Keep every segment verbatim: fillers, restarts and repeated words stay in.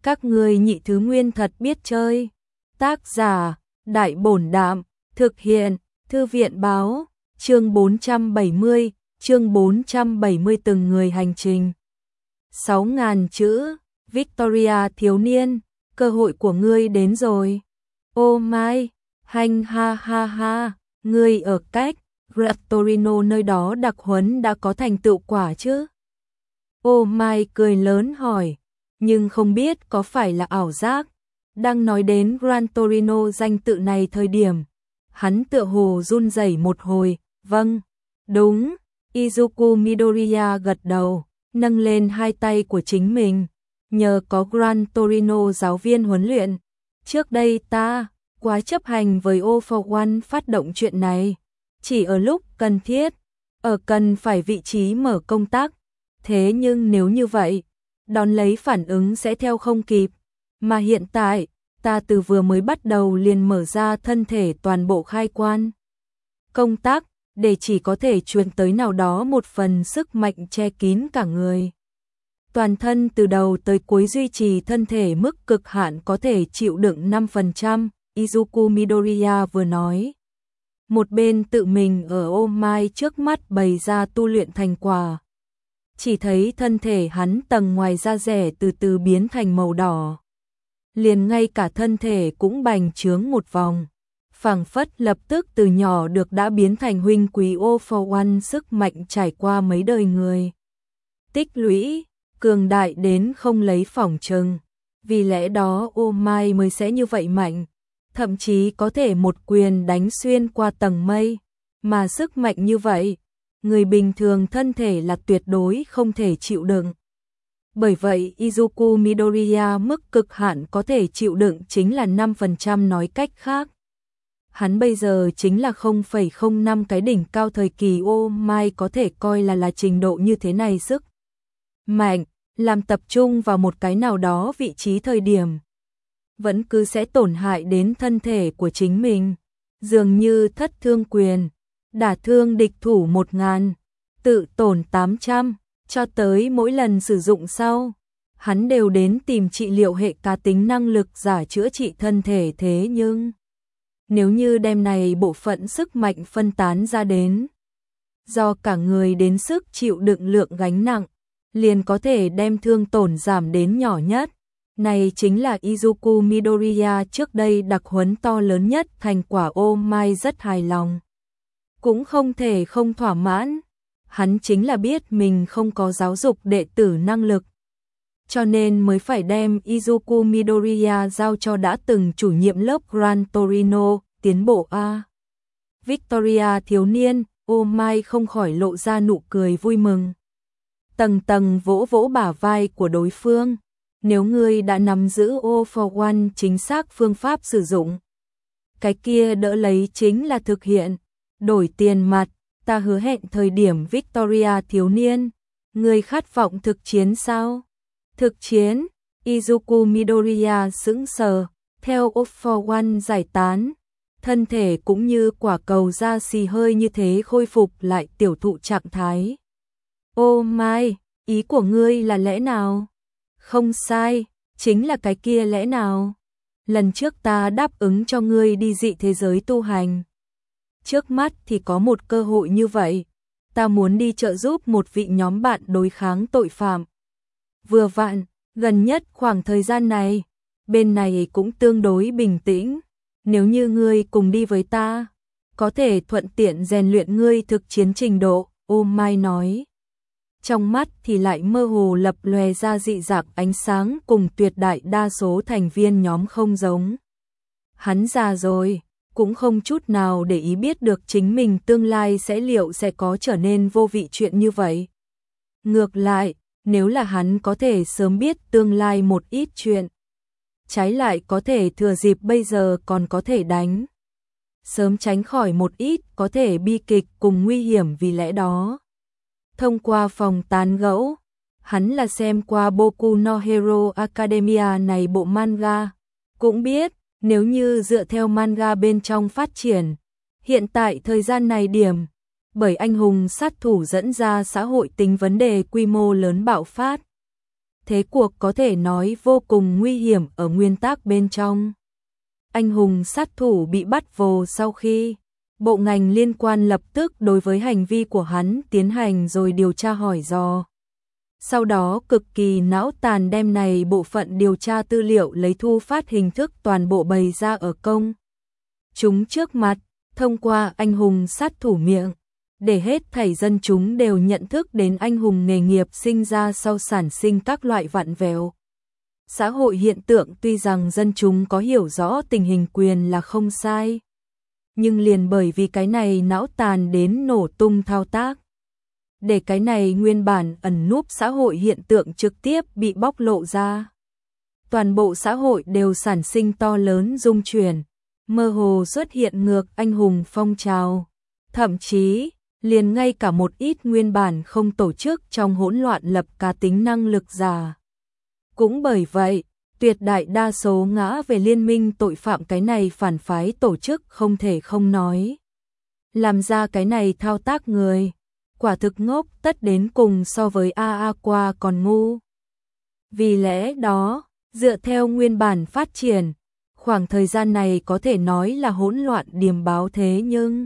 Các ngươi nhị thứ nguyên thật biết chơi. Tác giả, Đại Bổn Đạm, thực hiện, Thư viện Báo, chương bốn trăm bảy mươi, chương bốn trăm bảy mươi từng người hành trình. sáu nghìn chữ, Victoria thiếu niên, cơ hội của ngươi đến rồi. Ô mai, hành ha ha ha, ngươi ở cách Torino nơi đó đặc huấn đã có thành tựu quả chứ? Ô mai cười lớn hỏi, nhưng không biết có phải là ảo giác. Đang nói đến Gran Torino danh tự này thời điểm, hắn tựa hồ run rẩy một hồi. Vâng, đúng. Izuku Midoriya gật đầu, nâng lên hai tay của chính mình. Nhờ có Gran Torino giáo viên huấn luyện, trước đây ta quá chấp hành với All for One phát động chuyện này, chỉ ở lúc cần thiết, ở cần phải vị trí mở công tác. Thế nhưng nếu như vậy, đón lấy phản ứng sẽ theo không kịp. Mà hiện tại, ta từ vừa mới bắt đầu liền mở ra thân thể toàn bộ khai quan công tác, để chỉ có thể truyền tới nào đó một phần sức mạnh che kín cả người. Toàn thân từ đầu tới cuối duy trì thân thể mức cực hạn có thể chịu đựng năm phần trăm, Izuku Midoriya vừa nói. Một bên tự mình ở ô mai trước mắt bày ra tu luyện thành quả. Chỉ thấy thân thể hắn tầng ngoài da rẻ từ từ biến thành màu đỏ. Liền ngay cả thân thể cũng bành trướng một vòng. Phảng phất lập tức từ nhỏ được đã biến thành huynh quý All for One, sức mạnh trải qua mấy đời người. Tích lũy, cường đại đến không lấy phỏng chừng. Vì lẽ đó ô mai mới sẽ như vậy mạnh. Thậm chí có thể một quyền đánh xuyên qua tầng mây. Mà sức mạnh như vậy, người bình thường thân thể là tuyệt đối không thể chịu đựng. Bởi vậy Izuku Midoriya mức cực hạn có thể chịu đựng chính là năm phần trăm, nói cách khác. Hắn bây giờ chính là không phẩy không năm cái đỉnh cao thời kỳ. Ô mai có thể coi là là trình độ như thế này sức mạnh, làm tập trung vào một cái nào đó vị trí thời điểm, vẫn cứ sẽ tổn hại đến thân thể của chính mình. Dường như thất thương quyền, đả thương địch thủ một ngàn, tự tổn tám trăm, cho tới mỗi lần sử dụng sau, hắn đều đến tìm trị liệu hệ cá tính năng lực giả chữa trị thân thể. Thế nhưng, nếu như đem này bộ phận sức mạnh phân tán ra đến, do cả người đến sức chịu đựng lượng gánh nặng, liền có thể đem thương tổn giảm đến nhỏ nhất. Này chính là Izuku Midoriya trước đây đặc huấn to lớn nhất, thành quả ô mai rất hài lòng. Cũng không thể không thỏa mãn, hắn chính là biết mình không có giáo dục đệ tử năng lực. Cho nên mới phải đem Izuku Midoriya giao cho đã từng chủ nhiệm lớp Gran Torino, tiến bộ A. Victoria thiếu niên, ô mai không khỏi lộ ra nụ cười vui mừng. Tầng tầng vỗ vỗ bả vai của đối phương. Nếu ngươi đã nắm giữ All for One chính xác phương pháp sử dụng, cái kia đỡ lấy chính là thực hiện. Đổi tiền mặt, ta hứa hẹn thời điểm Victoria thiếu niên, ngươi khát vọng thực chiến sao? Thực chiến? Izuku Midoriya sững sờ, theo All for One giải tán, thân thể cũng như quả cầu da xì hơi như thế khôi phục lại tiểu thụ trạng thái. Ô mai, ý của ngươi là lẽ nào? Không sai, chính là cái kia lẽ nào? Lần trước ta đáp ứng cho ngươi đi dị thế giới tu hành. Trước mắt thì có một cơ hội như vậy, ta muốn đi trợ giúp một vị nhóm bạn đối kháng tội phạm. Vừa vặn, gần nhất khoảng thời gian này, bên này cũng tương đối bình tĩnh. Nếu như ngươi cùng đi với ta, có thể thuận tiện rèn luyện ngươi thực chiến trình độ, ô mai nói. Trong mắt thì lại mơ hồ lập lòe ra dị dạng ánh sáng, cùng tuyệt đại đa số thành viên nhóm không giống. Hắn già rồi, cũng không chút nào để ý biết được chính mình tương lai sẽ liệu sẽ có trở nên vô vị chuyện như vậy. Ngược lại, nếu là hắn có thể sớm biết tương lai một ít chuyện, trái lại có thể thừa dịp bây giờ còn có thể đánh, sớm tránh khỏi một ít có thể bi kịch cùng nguy hiểm. Vì lẽ đó, thông qua phòng tán gẫu, hắn là xem qua Boku no Hero Academia này bộ manga, cũng biết nếu như dựa theo manga bên trong phát triển, hiện tại thời gian này điểm, bởi anh hùng sát thủ dẫn ra xã hội tính vấn đề quy mô lớn bạo phát. thế cuộc có thể nói vô cùng nguy hiểm ở nguyên tắc bên trong. Anh hùng sát thủ bị bắt vô sau khi bộ ngành liên quan lập tức đối với hành vi của hắn tiến hành rồi điều tra hỏi dò. Sau đó cực kỳ não tàn đem này bộ phận điều tra tư liệu lấy thu phát hình thức toàn bộ bày ra ở công chúng trước mặt, thông qua anh hùng sát thủ miệng, để hết thảy dân chúng đều nhận thức đến anh hùng nghề nghiệp sinh ra sau sản sinh các loại vặn vẹo. Xã hội hiện tượng tuy rằng dân chúng có hiểu rõ tình hình quyền là không sai, nhưng liền bởi vì cái này não tàn đến nổ tung thao tác. Để cái này nguyên bản ẩn núp xã hội hiện tượng trực tiếp bị bóc lộ ra. Toàn bộ xã hội đều sản sinh to lớn rung chuyển, mơ hồ xuất hiện ngược anh hùng phong trào. Thậm chí, liền ngay cả một ít nguyên bản không tổ chức trong hỗn loạn lập cá tính năng lực giả. Cũng bởi vậy, tuyệt đại đa số ngã về liên minh tội phạm cái này phản phái tổ chức không thể không nói. Làm ra cái này thao tác người, quả thực ngốc tất đến cùng so với a a qua còn ngu. Vì lẽ đó, dựa theo nguyên bản phát triển, khoảng thời gian này có thể nói là hỗn loạn điềm báo thế nhưng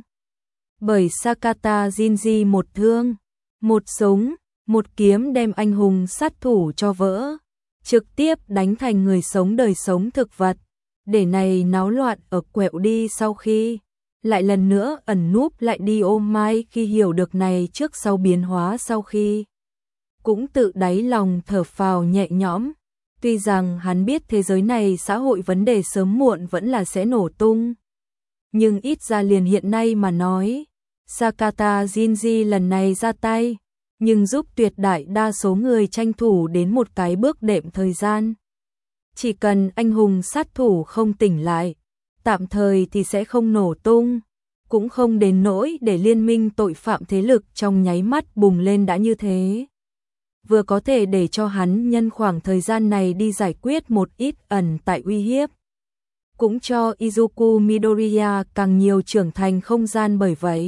bởi Sakata Shinji một thương, một súng, một kiếm đem anh hùng sát thủ cho vỡ, trực tiếp đánh thành người sống đời sống thực vật, để này náo loạn ở quẹo đi sau khi lại lần nữa ẩn núp lại đi ôm mai khi hiểu được này trước sau biến hóa sau khi cũng tự đáy lòng thở phào nhẹ nhõm. Tuy rằng hắn biết thế giới này xã hội vấn đề sớm muộn vẫn là sẽ nổ tung, nhưng ít ra liền hiện nay mà nói, Sakata Shinji lần này ra tay, nhưng giúp tuyệt đại đa số người tranh thủ đến một cái bước đệm thời gian. Chỉ cần anh hùng sát thủ không tỉnh lại, tạm thời thì sẽ không nổ tung, cũng không đến nỗi để liên minh tội phạm thế lực trong nháy mắt bùng lên đã như thế. Vừa có thể để cho hắn nhân khoảng thời gian này đi giải quyết một ít ẩn tại uy hiếp, cũng cho Izuku Midoriya càng nhiều trưởng thành không gian. Bởi vậy,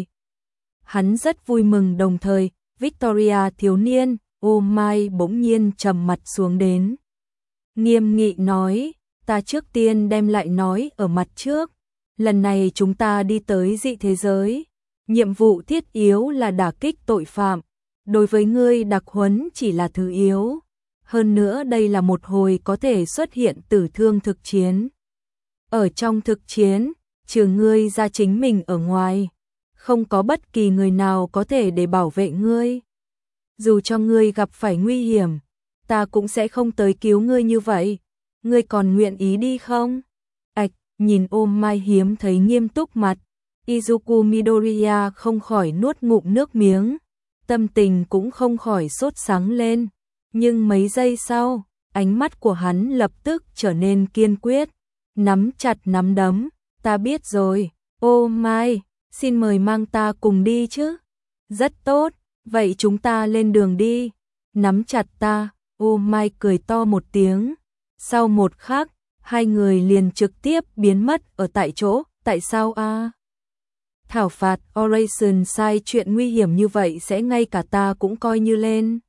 hắn rất vui mừng. Đồng thời, Victoria thiếu niên, Oh My bỗng nhiên trầm mặt xuống đến. Nghiêm nghị nói, ta trước tiên đem lại nói ở mặt trước, lần này chúng ta đi tới dị thế giới, nhiệm vụ thiết yếu là đả kích tội phạm, đối với ngươi đặc huấn chỉ là thứ yếu. Hơn nữa đây là một hồi có thể xuất hiện tử thương thực chiến. Ở trong thực chiến, trừ ngươi ra chính mình ở ngoài, không có bất kỳ người nào có thể để bảo vệ ngươi. Dù cho ngươi gặp phải nguy hiểm, ta cũng sẽ không tới cứu ngươi như vậy. Ngươi còn nguyện ý đi không? Ảch, nhìn ôm mai hiếm thấy nghiêm túc mặt, Izuku Midoriya không khỏi nuốt ngụm nước miếng, tâm tình cũng không khỏi sốt sắng lên. Nhưng mấy giây sau, ánh mắt của hắn lập tức trở nên kiên quyết, nắm chặt nắm đấm. Ta biết rồi, ô mai, xin mời mang ta cùng đi chứ. Rất tốt, vậy chúng ta lên đường đi. Nắm chặt ta, ô mai cười to một tiếng. Sau một khắc, hai người liền trực tiếp biến mất ở tại chỗ. Tại sao a? Thảo phạt Operation sai chuyện nguy hiểm như vậy sẽ ngay cả ta cũng coi như lên.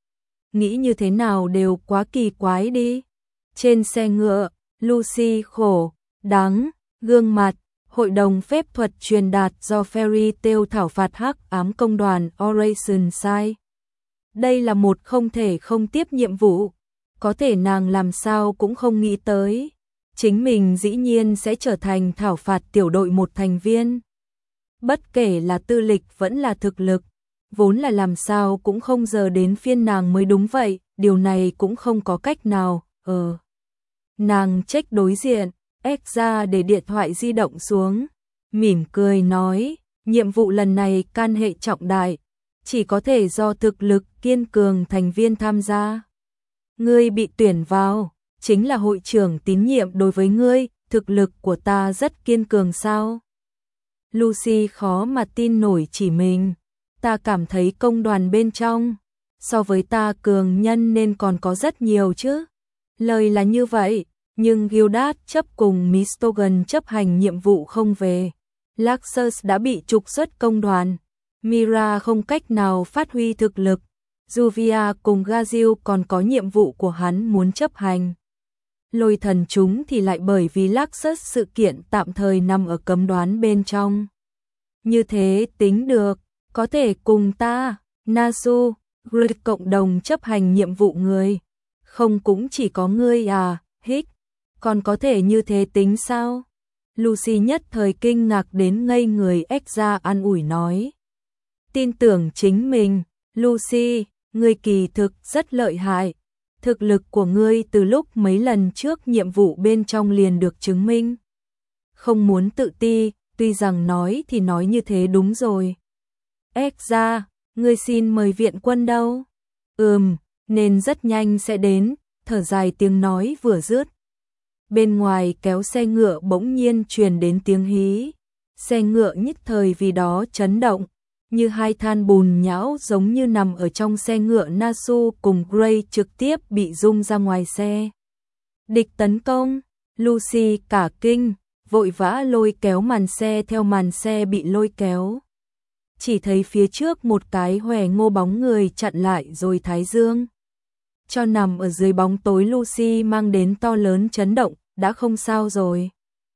Nghĩ như thế nào đều quá kỳ quái đi. Trên xe ngựa, Lucy khổ, đắng, gương mặt, hội đồng phép thuật truyền đạt do Fairy Tail thảo phạt hắc ám công đoàn Operation sai. Đây là một không thể không tiếp nhiệm vụ, có thể nàng làm sao cũng không nghĩ tới. Chính mình dĩ nhiên sẽ trở thành thảo phạt tiểu đội một thành viên. Bất kể là tư lịch vẫn là thực lực, vốn là làm sao cũng không giờ đến phiên nàng mới đúng vậy, điều này cũng không có cách nào. Ờ. Nàng check đối diện, ép ra để điện thoại di động xuống, mỉm cười nói, nhiệm vụ lần này can hệ trọng đại, chỉ có thể do thực lực kiên cường thành viên tham gia. Ngươi bị tuyển vào, chính là hội trưởng tín nhiệm đối với ngươi, thực lực của ta rất kiên cường sao? Lucy khó mà tin nổi chỉ mình, ta cảm thấy công đoàn bên trong, so với ta cường nhân nên còn có rất nhiều chứ. Lời là như vậy, nhưng Gildas chấp cùng Mistogan chấp hành nhiệm vụ không về. Laxus đã bị trục xuất công đoàn, Mira không cách nào phát huy thực lực, Juvia cùng Gazil còn có nhiệm vụ của hắn muốn chấp hành. Lôi thần chúng thì lại bởi vì Luxus sự kiện tạm thời nằm ở cấm đoán bên trong. Như thế tính được, có thể cùng ta, Nasu, Grid cộng đồng chấp hành nhiệm vụ người. Không cũng chỉ có ngươi à, hích, còn có thể như thế tính sao? Lucy nhất thời kinh ngạc đến ngây người, Exra an ủi nói. Tin tưởng chính mình, Lucy, ngươi kỳ thực rất lợi hại. Thực lực của ngươi từ lúc mấy lần trước nhiệm vụ bên trong liền được chứng minh. Không muốn tự ti, tuy rằng nói thì nói như thế đúng rồi. Exra, ngươi xin mời viện quân đâu? Ừm, nên rất nhanh sẽ đến, thở dài tiếng nói vừa dứt. Bên ngoài kéo xe ngựa bỗng nhiên truyền đến tiếng hí. Xe ngựa nhất thời vì đó chấn động, như hai than bùn nhão giống như nằm ở trong xe ngựa. Nasu cùng Gray trực tiếp bị rung ra ngoài xe. Địch tấn công, Lucy cả kinh, vội vã lôi kéo màn xe theo màn xe bị lôi kéo. Chỉ thấy phía trước một cái hòe ngô bóng người chặn lại rồi thái dương. Cho nằm ở dưới bóng tối Lucy mang đến to lớn chấn động, đã không sao rồi.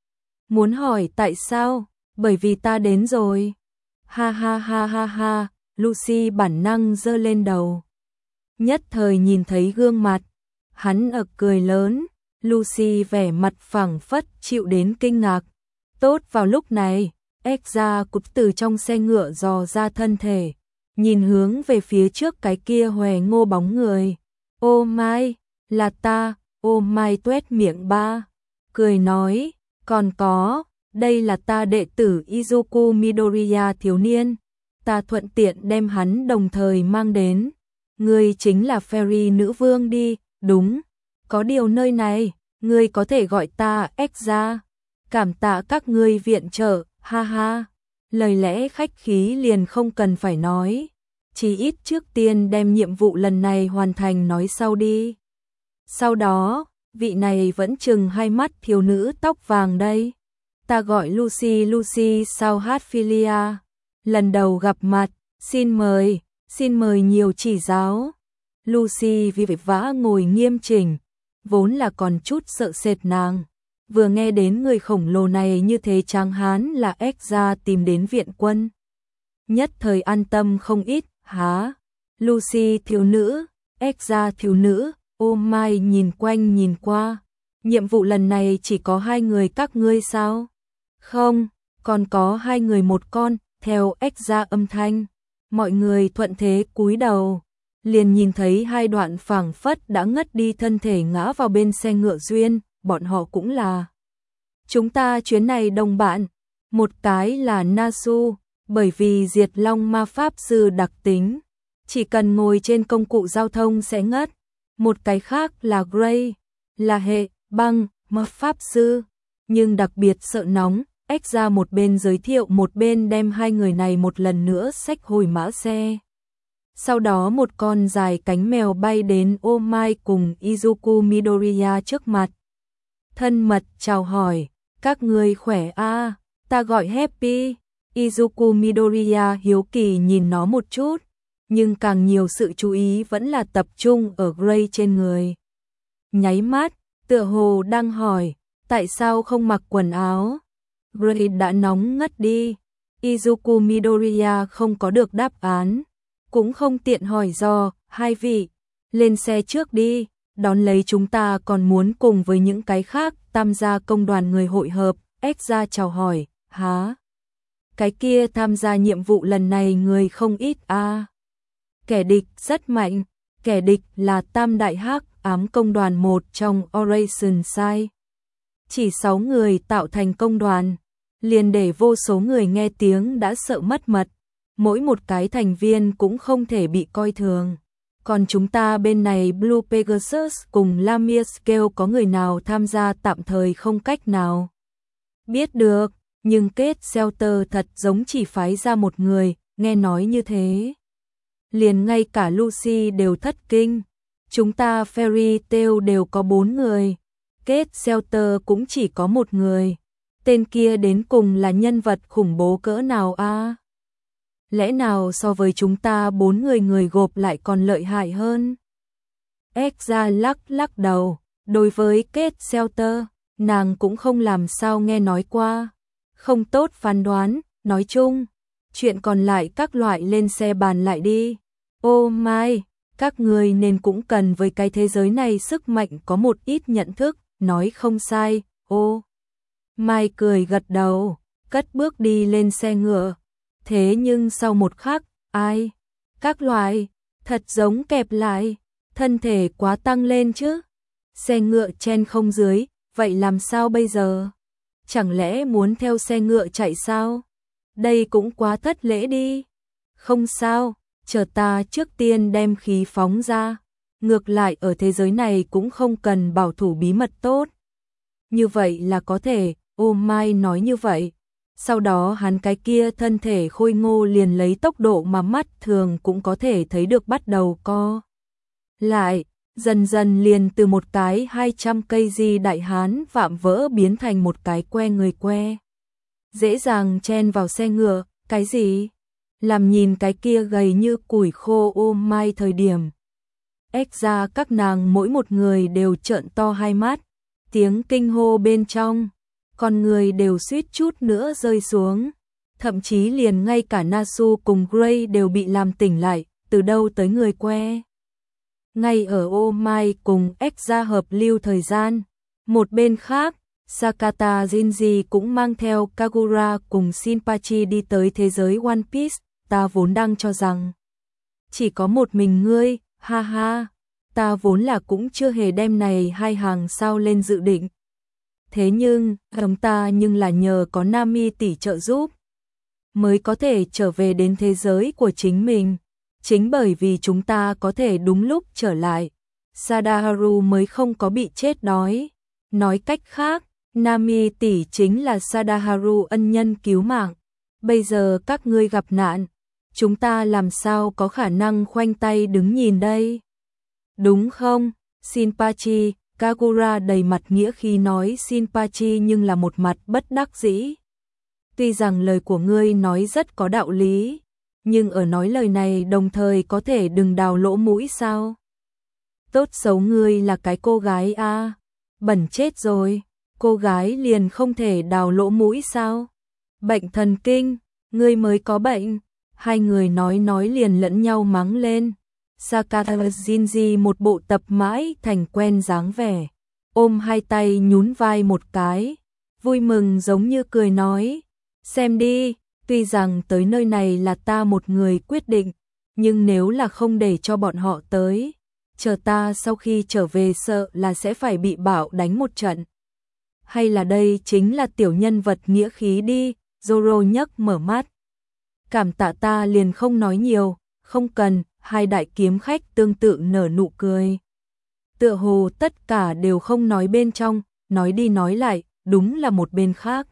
Muốn hỏi tại sao? Bởi vì ta đến rồi. Ha ha ha ha ha, Lucy bản năng giơ lên đầu. Nhất thời nhìn thấy gương mặt, hắn ực cười lớn, Lucy vẻ mặt phẳng phất chịu đến kinh ngạc. Tốt vào lúc này, Exra cụp từ trong xe ngựa dò ra thân thể, nhìn hướng về phía trước cái kia hòe ngô bóng người. Ô mai, là ta, ô mai tuét miệng ba, cười nói, còn có, đây là ta đệ tử Izuku Midoriya thiếu niên, ta thuận tiện đem hắn đồng thời mang đến. Ngươi chính là Fairy nữ vương đi, đúng, có điều nơi này, ngươi có thể gọi ta Exra, cảm tạ các ngươi viện trợ, ha ha, lời lẽ khách khí liền không cần phải nói. Chỉ ít trước tiên đem nhiệm vụ lần này hoàn thành nói sau đi. Sau đó, vị này vẫn chừng hai mắt thiếu nữ tóc vàng đây. Ta gọi Lucy Lucy sao hát Philia. Lần đầu gặp mặt, xin mời, xin mời nhiều chỉ giáo. Lucy vì vội vã ngồi nghiêm chỉnh, vốn là còn chút sợ sệt nàng. Vừa nghe đến người khổng lồ này như thế tráng hán là Exra tìm đến viện quân. Nhất thời an tâm không ít. Hả? Lucy thiếu nữ, Exra thiếu nữ, ô mai nhìn quanh nhìn qua. Nhiệm vụ lần này chỉ có hai người các ngươi sao? Không, còn có hai người một con, theo Exra âm thanh. Mọi người thuận thế cúi đầu, liền nhìn thấy hai đoạn phảng phất đã ngất đi thân thể ngã vào bên xe ngựa duyên, bọn họ cũng là. Chúng ta chuyến này đồng bạn, một cái là Nasu. Bởi vì diệt long ma pháp sư đặc tính, chỉ cần ngồi trên công cụ giao thông sẽ ngất. Một cái khác là Gray, là hệ băng ma pháp sư, nhưng đặc biệt sợ nóng. Exra một bên giới thiệu một bên đem hai người này một lần nữa xách hồi mã xe. Sau đó một con dài cánh mèo bay đến ô mai cùng Izuku Midoriya trước mặt. Thân mật chào hỏi, các ngươi khỏe a? À, ta gọi Happy. Izuku Midoriya hiếu kỳ nhìn nó một chút, nhưng càng nhiều sự chú ý vẫn là tập trung ở Gray trên người. Nháy mắt, tựa hồ đang hỏi, tại sao không mặc quần áo? Gray đã nóng ngất đi. Izuku Midoriya không có được đáp án, cũng không tiện hỏi do, hai vị, lên xe trước đi, đón lấy chúng ta còn muốn cùng với những cái khác tham gia công đoàn người hội hợp. Exra chào hỏi, hả? Cái kia tham gia nhiệm vụ lần này người không ít a. À. Kẻ địch rất mạnh, kẻ địch là Tam Đại Hắc Ám công đoàn một trong Operation Sai. Chỉ sáu người tạo thành công đoàn, liền để vô số người nghe tiếng đã sợ mất mật, mỗi một cái thành viên cũng không thể bị coi thường. Còn chúng ta bên này Blue Pegasus cùng Lamia Scale có người nào tham gia tạm thời không cách nào biết được. Nhưng kết Shelter thật giống chỉ phái ra một người, nghe nói như thế. Liền ngay cả Lucy đều thất kinh. Chúng ta Fairy Tail đều có bốn người. Kết Shelter cũng chỉ có một người. Tên kia đến cùng là nhân vật khủng bố cỡ nào a? À? Lẽ nào so với chúng ta bốn người người gộp lại còn lợi hại hơn? Exra lắc lắc đầu, đối với Kate Shelter, nàng cũng không làm sao nghe nói qua. Không tốt phán đoán, nói chung, chuyện còn lại các loại lên xe bàn lại đi. Ô mai, các người nên cũng cần với cái thế giới này sức mạnh có một ít nhận thức, nói không sai, ô. Mai cười gật đầu, cất bước đi lên xe ngựa. Thế nhưng sau một khắc, ai? Các loại, thật giống kẹp lại, thân thể quá tăng lên chứ. Xe ngựa chen không dưới, vậy làm sao bây giờ? Chẳng lẽ muốn theo xe ngựa chạy sao? Đây cũng quá thất lễ đi. Không sao, chờ ta trước tiên đem khí phóng ra. Ngược lại ở thế giới này cũng không cần bảo thủ bí mật tốt. Như vậy là có thể, ô mai nói như vậy. Sau đó hắn cái kia thân thể khôi ngô liền lấy tốc độ mà mắt thường cũng có thể thấy được bắt đầu co. Lại, dần dần liền từ một cái hai trăm cây di đại hán vạm vỡ biến thành một cái que người que. Dễ dàng chen vào xe ngựa, cái gì? Làm nhìn cái kia gầy như củi khô ô mai thời điểm. Ếch ra các nàng mỗi một người đều trợn to hai mắt, tiếng kinh hô bên trong. Con người đều suýt chút nữa rơi xuống, thậm chí liền ngay cả Nasu cùng Gray đều bị làm tỉnh lại, từ đâu tới người que. Ngay ở ô mai cùng Exra hợp lưu thời gian, một bên khác, Sakata Shinji cũng mang theo Kagura cùng Shinpachi đi tới thế giới One Piece, ta vốn đang cho rằng chỉ có một mình ngươi, ha ha, ta vốn là cũng chưa hề đem này hai hàng sao lên dự định. Thế nhưng, chúng ta nhưng là nhờ có Nami tỷ trợ giúp, mới có thể trở về đến thế giới của chính mình. Chính bởi vì chúng ta có thể đúng lúc trở lại, Sadaharu mới không có bị chết đói. Nói cách khác, Nami tỷ chính là Sadaharu ân nhân cứu mạng. Bây giờ các ngươi gặp nạn, chúng ta làm sao có khả năng khoanh tay đứng nhìn đây? Đúng không, Shinpachi? Kagura đầy mặt nghĩa khi nói Shinpachi nhưng là một mặt bất đắc dĩ. Tuy rằng lời của ngươi nói rất có đạo lý, nhưng ở nói lời này đồng thời có thể đừng đào lỗ mũi sao? Tốt xấu ngươi là cái cô gái a, à? Bẩn chết rồi, cô gái liền không thể đào lỗ mũi sao? Bệnh thần kinh, ngươi mới có bệnh. Hai người nói nói liền lẫn nhau mắng lên. Sakata Shinji một bộ tập mãi thành quen dáng vẻ, ôm hai tay nhún vai một cái, vui mừng giống như cười nói, xem đi, tuy rằng tới nơi này là ta một người quyết định, nhưng nếu là không để cho bọn họ tới, chờ ta sau khi trở về sợ là sẽ phải bị Bảo đánh một trận. Hay là đây chính là tiểu nhân vật nghĩa khí đi, Zoro nhấc mở mắt. Cảm tạ ta liền không nói nhiều, không cần. Hai đại kiếm khách tương tự nở nụ cười. Tựa hồ tất cả đều không nói bên trong, nói đi nói lại, đúng là một bên khác.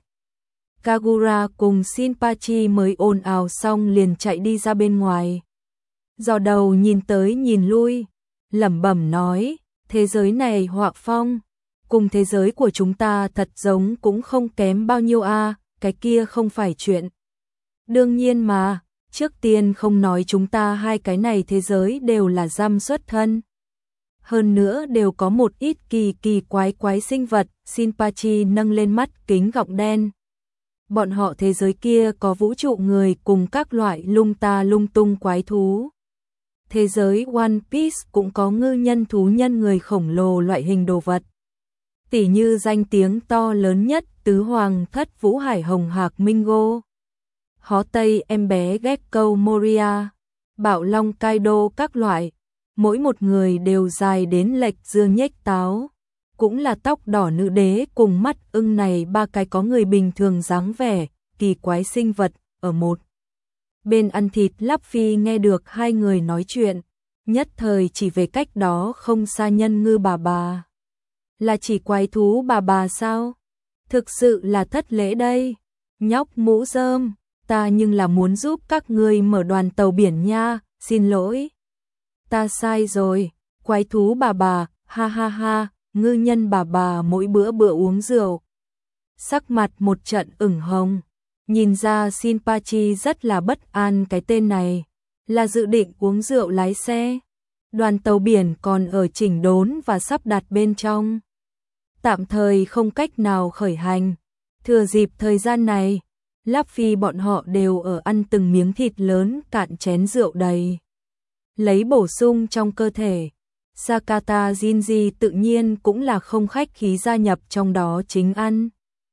Kagura cùng Shinpachi mới ồn ào xong liền chạy đi ra bên ngoài. Dò đầu nhìn tới nhìn lui, lẩm bẩm nói, thế giới này họa phong, cùng thế giới của chúng ta thật giống cũng không kém bao nhiêu a, à, cái kia không phải chuyện. Đương nhiên mà. Trước tiên không nói chúng ta hai cái này thế giới đều là giam xuất thân. Hơn nữa đều có một ít kỳ kỳ quái quái sinh vật, Shinpachi nâng lên mắt kính gọng đen. Bọn họ thế giới kia có vũ trụ người cùng các loại lung ta lung tung quái thú. Thế giới One Piece cũng có ngư nhân thú nhân người khổng lồ loại hình đồ vật. Tỉ như danh tiếng to lớn nhất tứ hoàng thất Vũ Hải Hồng Hạc Mingo. Hó Tây em bé Gekko Moria, Bạo Long Kaido các loại, mỗi một người đều dài đến lệch dưa nhếch táo, cũng là tóc đỏ nữ đế cùng mắt ưng này ba cái có người bình thường dáng vẻ, kỳ quái sinh vật, ở một bên ăn thịt Lắp Phi nghe được hai người nói chuyện, nhất thời chỉ về cách đó không xa nhân ngư bà bà. Là chỉ quái thú bà bà sao? Thực sự là thất lễ đây, nhóc mũ rơm. Ta nhưng là muốn giúp các ngươi mở đoàn tàu biển nha, xin lỗi. Ta sai rồi, quái thú bà bà, ha ha ha, ngư nhân bà bà mỗi bữa bữa uống rượu. Sắc mặt một trận ửng hồng, Nhìn ra Shinpachi rất là bất an cái tên này, là dự định uống rượu lái xe. Đoàn tàu biển còn ở chỉnh đốn và sắp đặt bên trong. Tạm thời không cách nào khởi hành. Thừa dịp thời gian này, Luffy bọn họ đều ở ăn từng miếng thịt lớn cạn chén rượu đầy. Lấy bổ sung trong cơ thể. Sakata Shinji tự nhiên cũng là không khách khí gia nhập trong đó chính ăn.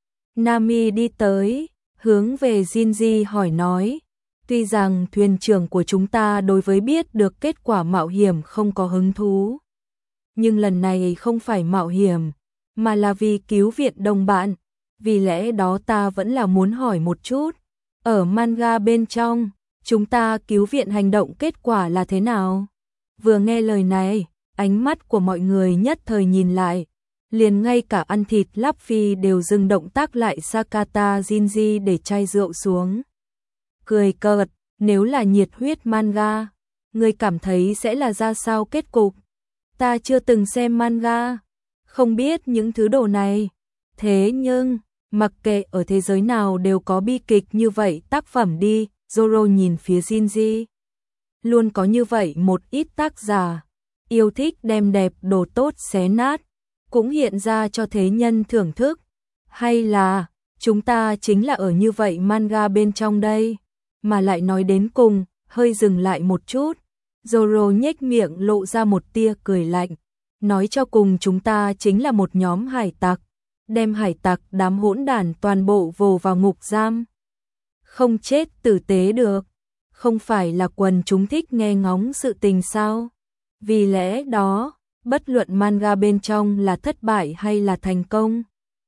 Nami đi tới, hướng về Shinji hỏi nói, tuy rằng thuyền trưởng của chúng ta đối với biết được kết quả mạo hiểm không có hứng thú. Nhưng lần này không phải mạo hiểm, mà là vì cứu viện đồng bạn. Vì lẽ đó ta vẫn là muốn hỏi một chút, ở manga bên trong, chúng ta cứu viện hành động kết quả là thế nào? Vừa nghe lời này, ánh mắt của mọi người nhất thời nhìn lại, liền ngay cả ăn thịt Luffy đều dừng động tác lại. Sakata Shinji để chai rượu xuống. Cười cợt, nếu là nhiệt huyết manga, người cảm thấy sẽ là ra sao kết cục? Ta chưa từng xem manga, không biết những thứ đồ này. Thế nhưng, mặc kệ ở thế giới nào đều có bi kịch như vậy tác phẩm đi. Zoro nhìn phía Shinji. Luôn có như vậy một ít tác giả, yêu thích đem đẹp đồ tốt xé nát, cũng hiện ra cho thế nhân thưởng thức. Hay là, chúng ta chính là ở như vậy manga bên trong đây, mà lại nói đến cùng, hơi dừng lại một chút. Zoro nhếch miệng lộ ra một tia cười lạnh, nói cho cùng chúng ta chính là một nhóm hải tặc, đem hải tặc đám hỗn đản toàn bộ vồ vào ngục giam. Không chết tử tế được, không phải là quần chúng thích nghe ngóng sự tình sao? Vì lẽ đó, bất luận manga bên trong là thất bại hay là thành công,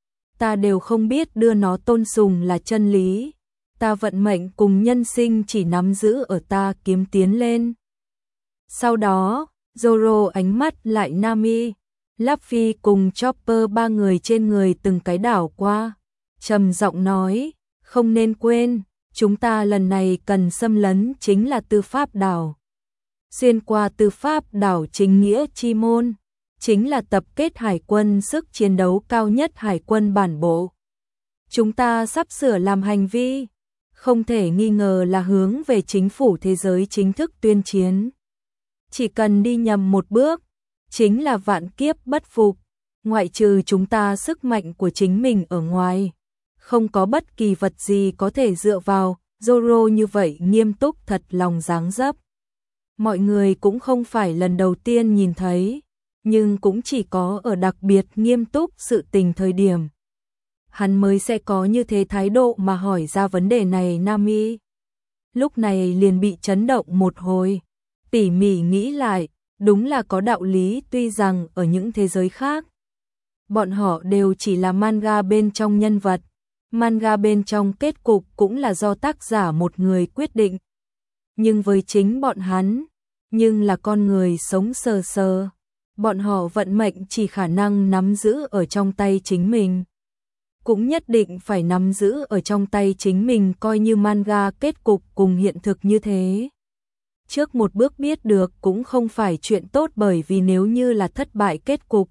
ta đều không biết đưa nó tôn sùng là chân lý. Ta vận mệnh cùng nhân sinh chỉ nắm giữ ở ta kiếm tiến lên. Sau đó, Zoro ánh mắt lại Nami, Luffy cùng Chopper ba người trên người từng cái đảo qua, trầm giọng nói, không nên quên, chúng ta lần này cần xâm lấn chính là tư pháp đảo. Xuyên qua tư pháp đảo chính nghĩa chi môn, chính là tập kết hải quân sức chiến đấu cao nhất hải quân bản bộ. Chúng ta sắp sửa làm hành vi, không thể nghi ngờ là hướng về chính phủ thế giới chính thức tuyên chiến. Chỉ cần đi nhầm một bước, chính là vạn kiếp bất phục, ngoại trừ chúng ta sức mạnh của chính mình ở ngoài. Không có bất kỳ vật gì có thể dựa vào. Zoro như vậy nghiêm túc thật lòng dáng dấp. Mọi người cũng không phải lần đầu tiên nhìn thấy, nhưng cũng chỉ có ở đặc biệt nghiêm túc sự tình thời điểm, hắn mới sẽ có như thế thái độ mà hỏi ra vấn đề này. Nami lúc này liền bị chấn động một hồi, tỉ mỉ nghĩ lại, đúng là có đạo lý. Tuy rằng ở những thế giới khác, bọn họ đều chỉ là manga bên trong nhân vật, manga bên trong kết cục cũng là do tác giả một người quyết định. Nhưng với chính bọn hắn, nhưng là con người sống sờ sờ, bọn họ vận mệnh chỉ khả năng nắm giữ ở trong tay chính mình. Cũng nhất định phải nắm giữ ở trong tay chính mình, coi như manga kết cục cùng hiện thực như thế. Trước một bước biết được cũng không phải chuyện tốt, bởi vì nếu như là thất bại kết cục,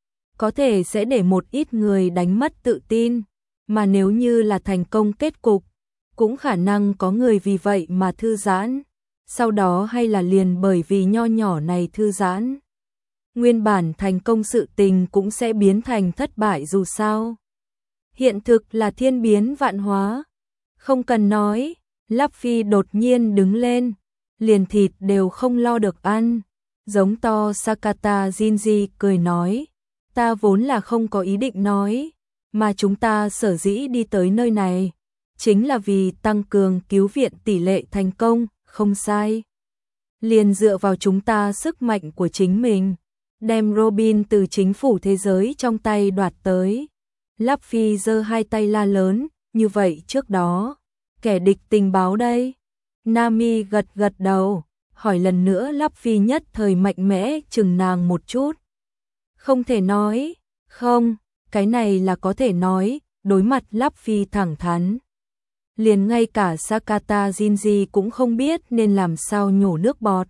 có thể sẽ để một ít người đánh mất tự tin. Mà nếu như là thành công kết cục, cũng khả năng có người vì vậy mà thư giãn, sau đó hay là liền bởi vì nho nhỏ này thư giãn, nguyên bản thành công sự tình cũng sẽ biến thành thất bại. Dù sao, hiện thực là thiên biến vạn hóa. Không cần nói, Luffy đột nhiên đứng lên, liền thịt đều không lo được ăn, giống to. Sakata Shinji cười nói, ta vốn là không có ý định nói, mà chúng ta sở dĩ đi tới nơi này, chính là vì tăng cường cứu viện tỷ lệ thành công. Không sai, liền dựa vào chúng ta sức mạnh của chính mình, đem Robin từ chính phủ thế giới trong tay đoạt tới. Luffy giơ hai tay la lớn, như vậy trước đó, kẻ địch tình báo đây? Nami gật gật đầu, hỏi lần nữa. Luffy nhất thời mạnh mẽ chừng nàng một chút. Không thể nói, không, cái này là có thể nói. Đối mặt Luffy thẳng thắn, liền ngay cả Sakata Shinji cũng không biết nên làm sao nhổ nước bọt.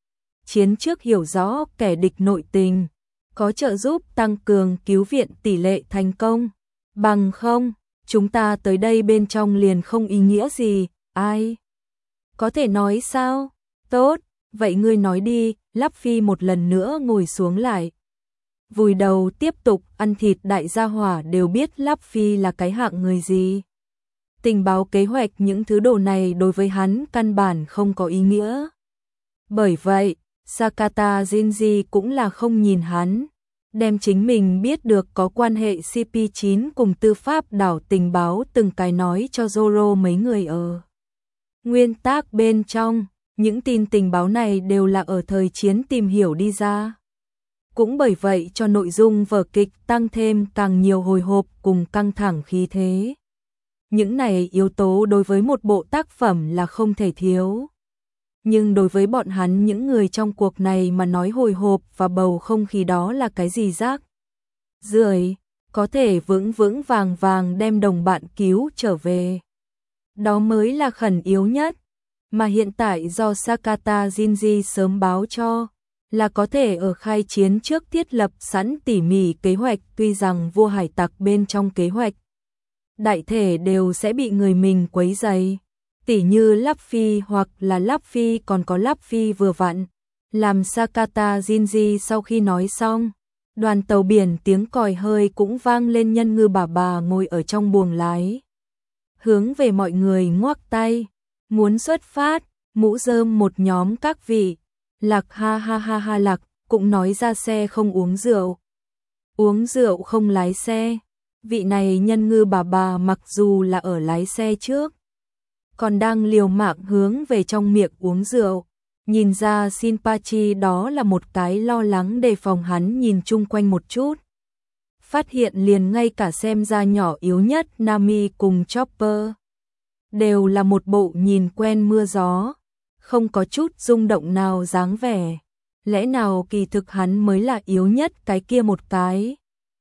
Chiến trước hiểu rõ kẻ địch nội tình, có trợ giúp tăng cường cứu viện tỷ lệ thành công, bằng không, chúng ta tới đây bên trong liền không ý nghĩa gì, ai? Có thể nói sao? Tốt, vậy ngươi nói đi, Lắp Phi một lần nữa ngồi xuống lại. Vùi đầu tiếp tục ăn thịt, đại gia hỏa đều biết Lắp Phi là cái hạng người gì. Tình báo kế hoạch những thứ đồ này đối với hắn căn bản không có ý nghĩa. Bởi vậy, Sakata Shinji cũng là không nhìn hắn, đem chính mình biết được có quan hệ C P chín cùng tư pháp đảo tình báo từng cái nói cho Zoro mấy người ở. Nguyên tác bên trong, những tin tình báo này đều là ở thời chiến tìm hiểu đi ra. Cũng bởi vậy cho nội dung vở kịch tăng thêm càng nhiều hồi hộp cùng căng thẳng khí thế. Những này yếu tố đối với một bộ tác phẩm là không thể thiếu. Nhưng đối với bọn hắn những người trong cuộc này mà nói hồi hộp và bầu không khí đó là cái gì rác rưởi, có thể vững vững vàng vàng đem đồng bạn cứu trở về. Đó mới là khẩn yếu nhất, mà hiện tại do Sakata Shinji sớm báo cho, là có thể ở khai chiến trước thiết lập sẵn tỉ mỉ kế hoạch, tuy rằng vua hải tặc bên trong kế hoạch đại thể đều sẽ bị người mình quấy rầy. Tỉ như Lắp Phi hoặc là Lắp Phi còn có Lắp Phi vừa vặn, làm Sakata Shinji sau khi nói xong, đoàn tàu biển tiếng còi hơi cũng vang lên, nhân ngư bà bà ngồi ở trong buồng lái. Hướng về mọi người ngoắc tay, muốn xuất phát, mũ rơm một nhóm các vị, Lạc ha ha ha ha Lạc, cũng nói ra xe không uống rượu. Uống rượu không lái xe, vị này nhân ngư bà bà mặc dù là ở lái xe trước, còn đang liều mạng hướng về trong miệng uống rượu. Nhìn ra Shinpachi đó là một cái lo lắng đề phòng, hắn nhìn chung quanh một chút. Phát hiện liền ngay cả xem ra nhỏ yếu nhất Nami cùng Chopper đều là một bộ nhìn quen mưa gió, không có chút rung động nào dáng vẻ. Lẽ nào kỳ thực hắn mới là yếu nhất cái kia một cái?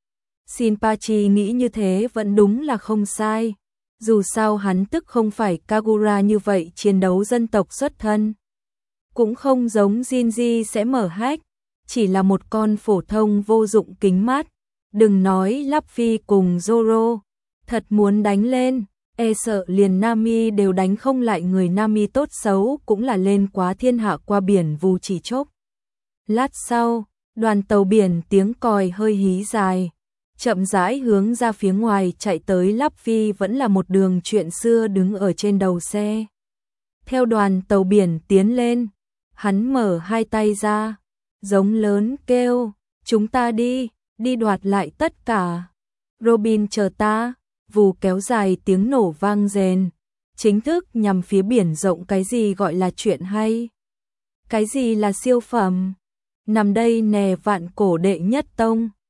Shinpachi nghĩ như thế vẫn đúng là không sai. Dù sao hắn tức không phải Kagura như vậy chiến đấu dân tộc xuất thân. Cũng không giống Shinji sẽ mở hách, chỉ là một con phổ thông vô dụng kính mát. Đừng nói Lắp Phi cùng Zoro, thật muốn đánh lên, e sợ liền Nami đều đánh không lại người. Nami tốt xấu cũng là lên quá thiên hạ qua biển vù chỉ chốc. Lát sau, đoàn tàu biển tiếng còi hơi hí dài, chậm rãi hướng ra phía ngoài chạy tới. Lắp Phi vẫn là một đường chuyện xưa đứng ở trên đầu xe. Theo đoàn tàu biển tiến lên, hắn mở hai tay ra, giống lớn kêu, chúng ta đi, đi đoạt lại tất cả. Robin chờ ta, vù kéo dài tiếng nổ vang rền, chính thức nhằm phía biển rộng. Cái gì gọi là chuyện hay? Cái gì là siêu phẩm? Nằm đây nè, vạn cổ đệ nhất tông.